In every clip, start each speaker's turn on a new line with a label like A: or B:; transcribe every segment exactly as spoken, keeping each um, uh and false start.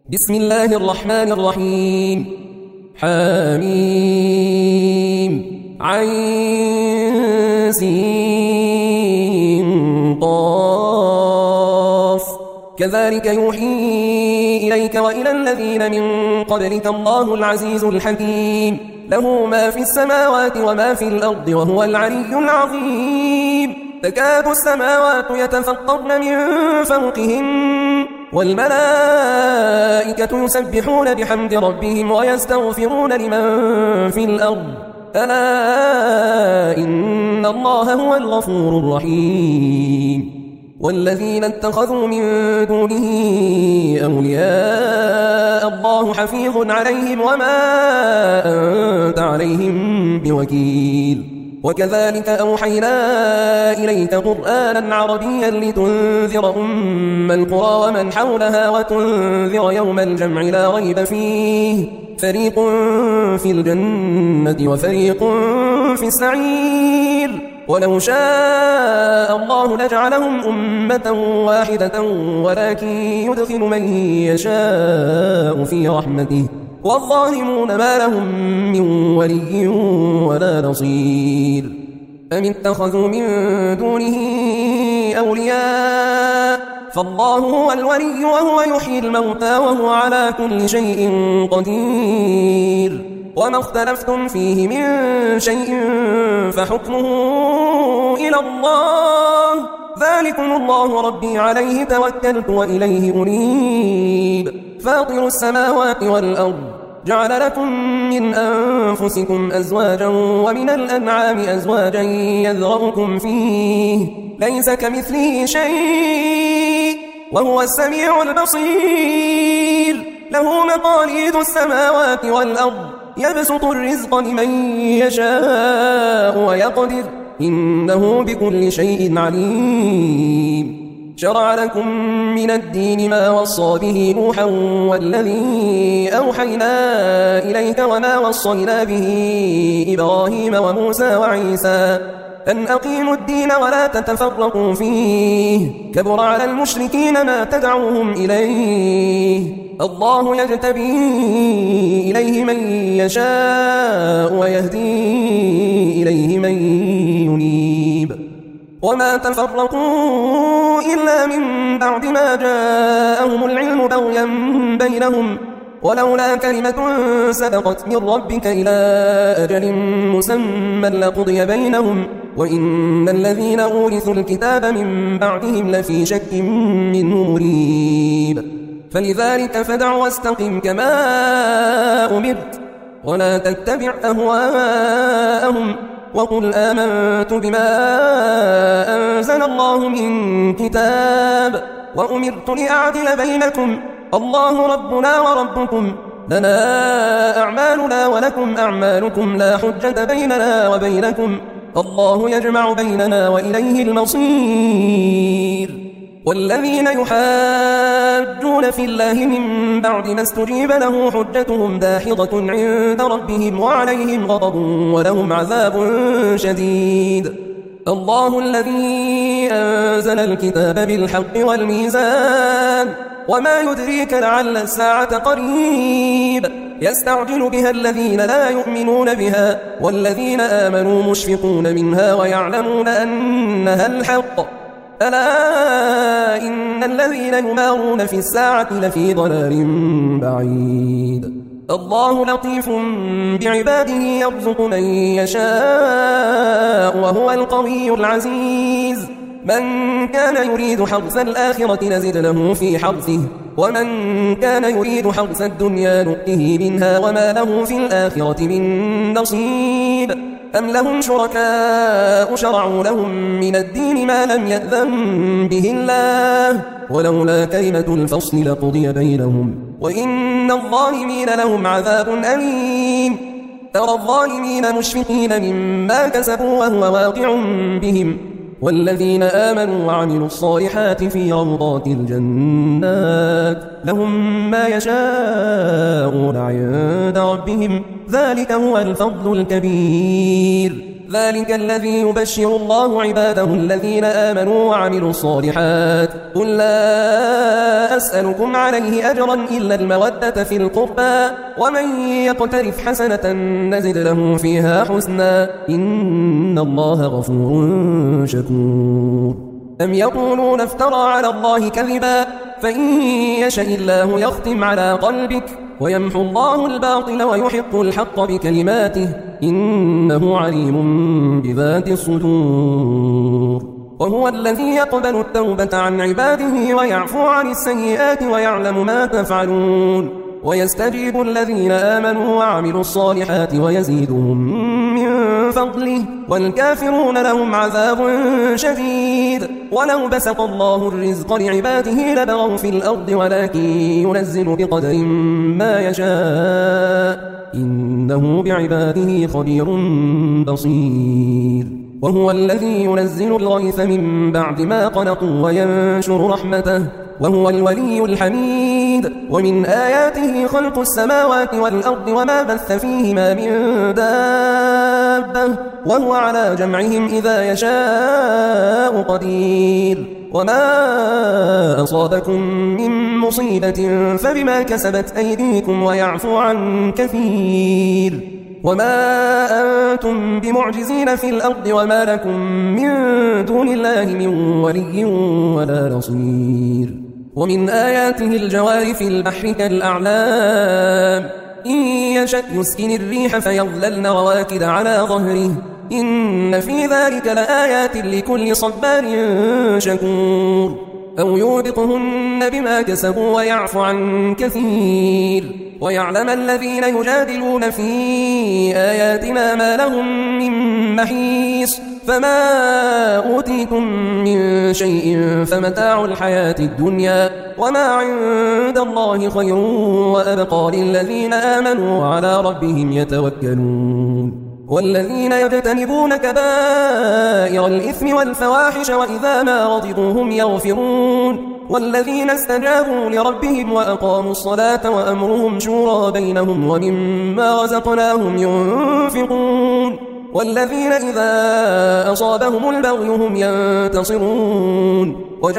A: بسم الله الرحمن الرحيم. حميم عين سين قاف كذلك يوحي إليك وإلى الذين من قبلك الله العزيز الحكيم له ما في السماوات وما في الأرض وهو العلي العظيم. تكاد السماوات يتفطرن من فوقهن والملائكة يسبحون بحمد ربهم ويستغفرون لمن في الأرض ألا إن الله هو الغفور الرحيم. والذين اتخذوا من دونه أولياء الله حفيظ عليهم وما أنت عليهم بوكيل. وكذلك أوحينا إليك قرآنا عربيا لتنذر أم القرى ومن حولها وتنذر يوم الجمع لا ريب فيه فريق في الجنة وفريق في السعير. ولو شاء الله لجعلهم أمة واحدة ولكن يدخل من يشاء في رحمته والظالمون ما لهم من ولي ولا نصير. أم اتخذوا من دونه أولياء فالله هو الولي وهو يحيي الموتى وهو على كل شيء قدير. وما اختلفتم فيه من شيء فحكمه إلى الله ذلكم الله ربي عليه توكلت وإليه أنيب. فاطر السماوات والأرض جعل لكم من أنفسكم أزواجا ومن الأنعام أزواجا يذرأكم فيه ليس كمثله شيء وهو السميع البصير. له مقاليد السماوات والأرض يبسط الرزق لمن يشاء ويقدر إنه بكل شيء عليم. شرع لكم من الدين ما وصى به نوحا والذي أوحينا إليك وما وصينا به إبراهيم وموسى وعيسى أن أقيموا الدين ولا تتفرقوا فيه كبر على المشركين ما تدعوهم إليه. الله يجتبي إليه من يشاء ويهدي إليه من ينيب. وما تفرقوا إلا من بعد ما جاءهم العلم بغيا بينهم ولولا كلمة سبقت من ربك إلى أجل مسمى لقضي بينهم وإن الذين أورثوا الكتاب من بعدهم لفي شك منه مريب. فلذلك فدع واستقم كما أمرت ولا تتبع أهواءهم وقل آمنت بما أنزل الله من كتاب وأمرت لأعدل بينكم الله ربنا وربكم لنا أعمالنا ولكم أعمالكم لا حجة بيننا وبينكم الله يجمع بيننا وإليه المصير. والذين يحاجون في الله من بعد ما استجيب له حجتهم داحضة عند ربهم وعليهم غضب ولهم عذاب شديد. الله الذي أنزل الكتاب بالحق والميزان وما يدريك لعل الساعة قريب. يستعجل بها الذين لا يؤمنون بها والذين آمنوا مشفقون منها ويعلمون أنها الحق ألا إن الذين يمارون في الساعة لفي ضلال بعيد. الله لطيف بعباده يرزق من يشاء وهو القوي العزيز. من كان يريد حرث الآخرة نزد له في حرثه ومن كان يريد حرث الدنيا نؤته منها وما له في الآخرة من نصيب. أم لهم شركاء شرعوا لهم من الدين ما لم يأذن به الله ولولا كلمة الفصل لقضي بينهم وإن الظالمين لهم عذاب أليم. ترى الظالمين مشفقين مما كسبوا وهو واقع بهم والذين آمنوا وعملوا الصالحات في روضات الجنات لهم ما يشاءون عند ربهم ذلك هو الفضل الكبير. ذلك الذي يبشر الله عباده الذين آمنوا وعملوا الصالحات قل لا أسألكم عليه أجرا إلا المودة في القربى ومن يقترف حسنة نزد له فيها حسنا إن الله غفور شكور أم يقولون افترى على الله كذبا فإن يشاء الله يختم على قلبك ويمحو الله الباطل ويحق الحق بكلماته إنه عليم بذات الصدور وهو الذي يقبل التوبة عن عباده ويعفو عن السيئات ويعلم ما تفعلون ويستجيب الذين آمنوا وعملوا الصالحات ويزيدهم من فضله والكافرون لهم عذاب شديد ولو بسط الله الرزق لعباده لبغوا في الأرض ولكن ينزل بقدر ما يشاء إنه بعباده خبير بصير وهو الذي ينزل الغيث من بعد ما قنطوا وينشر رحمته وهو الولي الحميد ومن آياته خلق السماوات والأرض وما بث فيهما من دابة وهو على جمعهم إذا يشاء قدير وما أصابكم من مصيبة فبما كسبت أيديكم ويعفو عن كثير وما أنتم بمعجزين في الأرض وما لكم من دون الله من ولي ولا نصير ومن آياته الجوار في البحر كالأعلام إن يشأ يسكن الريح فيظللن رواكد على ظهره إن في ذلك لآيات لكل صبار شكور أو يوبقهن بما كسبوا ويعفو عن كثير ويعلم الذين يجادلون في آياتنا ما لهم من محيص فما أوتيتم من شيء فمتاع الحياة الدنيا وما عند الله خير وأبقى للذين آمنوا وعلى ربهم يتوكلون والذين يجتنبون كبائر الإثم والفواحش وإذا ما غضبوا هم يغفرون والذين استجابوا لربهم وأقاموا الصلاة وأمرهم شورى بينهم ومما رزقناهم ينفقون والذين إذا أصابهم البغي هم ينتصرون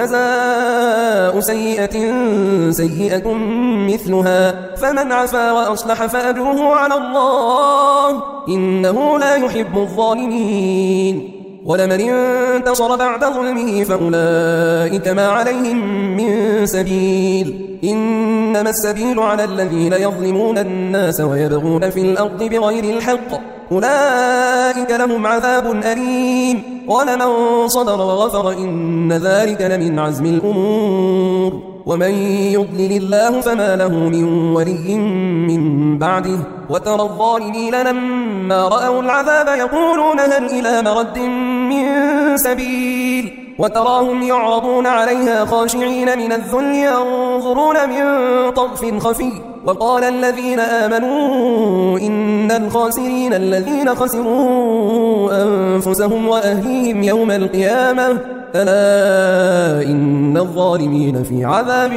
A: وجزاء سيئة سيئة مثلها فمن عفا وأصلح فأجره على الله إنه لا يحب الظالمين ولمن انتصر بعد ظلمه فأولئك ما عليهم من سبيل إنما السبيل على الذين يظلمون الناس ويبغون في الأرض بغير الحق أولئك لهم عذاب أليم ولمن صبر وغفر إن ذلك لمن عزم الأمور ومن يضلل الله فما له من ولي من بعده وترى الظالمين لما رأوا العذاب يقولون هل إلى مرد من سبيل وتراهم يعرضون عليها خاشعين من الذل ينظرون من طرف خفي وقال الذين آمنوا إن الخاسرين الذين خسروا أنفسهم وأهليهم يوم القيامة ألا إن الظالمين في عذاب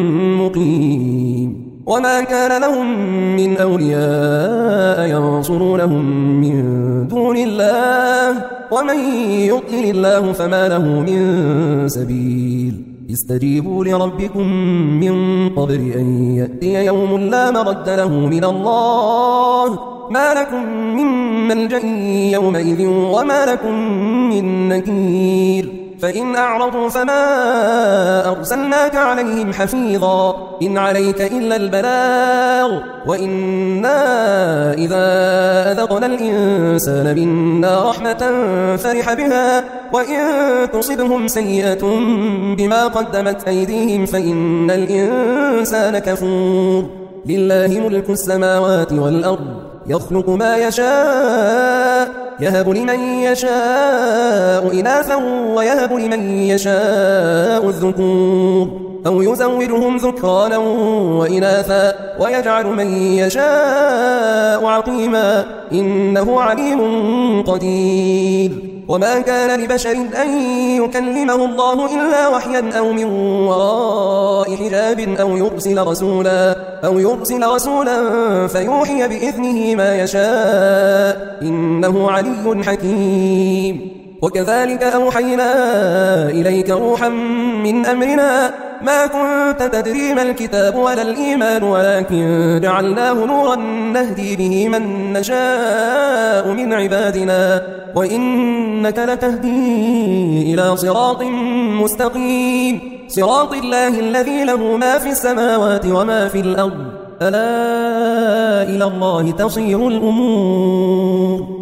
A: مقيم وما كان لهم من أولياء ينصرونهم من دون الله ومن يضلل الله فما له من سبيل استجيبوا لربكم من قبل أن يأتي يوم لا مرد له من الله ما لكم من ملجأ يومئذ وما لكم من نكير فإن أعرضوا فما أرسلناك عليهم حفيظا إن عليك إلا البلاغ وإنا إذا أذقنا الإنسان منا رحمة فرح بها وإن تصبهم سيئة بما قدمت أيديهم فإن الإنسان كفور لله ملك السماوات والأرض يخلق ما يشاء يهب لمن يشاء إناثا ويهب لمن يشاء الذكور أو يزودهم ذكرانا وإناثا ويجعل من يشاء عقيما إنه عليم قدير وما كان لبشر أن يكلمه الله إلا وحيا أو من وراء حجاب أو يرسل رسولا أو يرسل رسولا فيوحي بإذنه ما يشاء إنه علي حكيم. وكذلك أوحينا إليك روحا من أمرنا ما كنت تدري ما الكتاب ولا الإيمان ولكن جعلناه نورا نهدي به من نشاء من عبادنا وإنك لتهدي إلى صراط مستقيم صراط الله الذي له ما في السماوات وما في الأرض ألا إلى الله تصير الأمور.